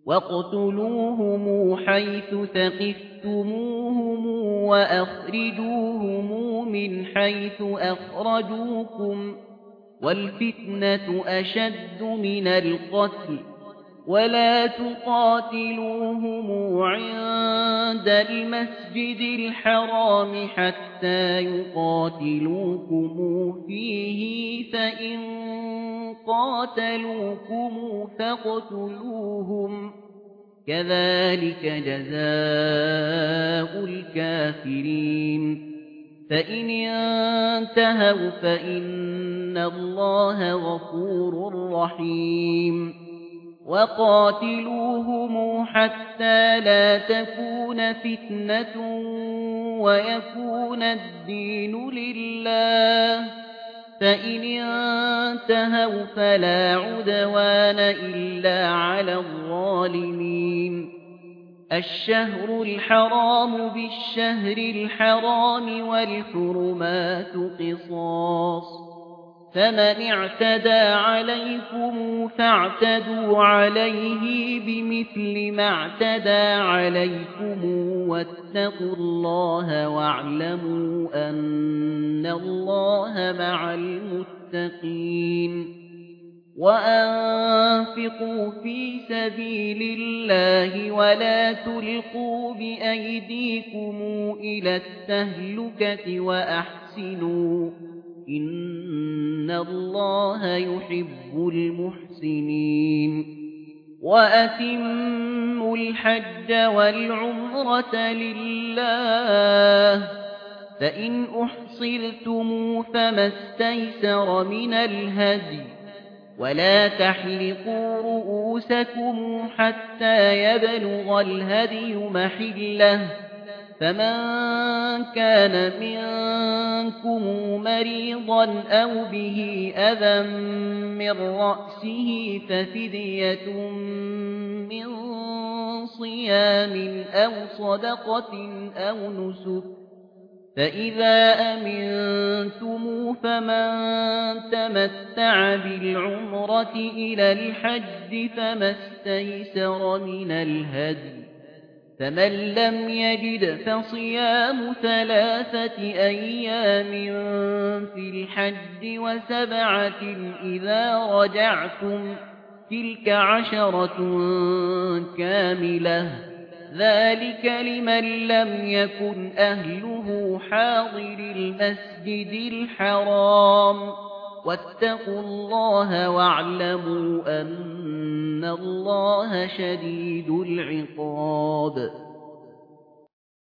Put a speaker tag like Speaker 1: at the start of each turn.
Speaker 1: واقتلوهم حيث ثقفتموهم وأخرجوهم من حيث أخرجوكم والفتنة أشد من القتل ولا تقاتلوهم عند المسجد الحرام حتى يقاتلوكم فيه فإن قاتلوكم فاقتلوهم كذلك جزاء الكافرين فإن انتهوا فإن الله غفور رحيم وقاتلوهم حتى لا تكون فتنة ويكون الدين لله فإن انتهوا فلا عدوان إلا على الظالمين الشهر الحرام بالشهر الحرام والحرمات قصاص فمن اعتدى عليكم فاعتدوا عليه بمثل ما اعتدى عليكم واتقوا الله واعلموا أن الله مع المتقين وأنفقوا في سبيل الله ولا تلقوا بأيديكم إلى التهلكة وأحسنوا إن الله يحب المحسنين وأتموا الحج والعمرة لله فإن أحصرتم فما استيسر من الهدي ولا تحلقوا رؤوسكم حتى يبلغ الهدي محله فمن كان منكم مريضا أو به أذى من رأسه ففدية من صيام أو صدقة أو نسك فإذا أمنتم فمن تمتع بالعمرة إلى الحج فما استيسر من الهدي فمن لم يجد فصيام 3 أيام في الحج و7 إذا رجعتم تلك 10 كاملة ذلك لمن لم يكن أهله حاضر المسجد الحرام واتقوا الله واعلموا أن الله شديد العقاب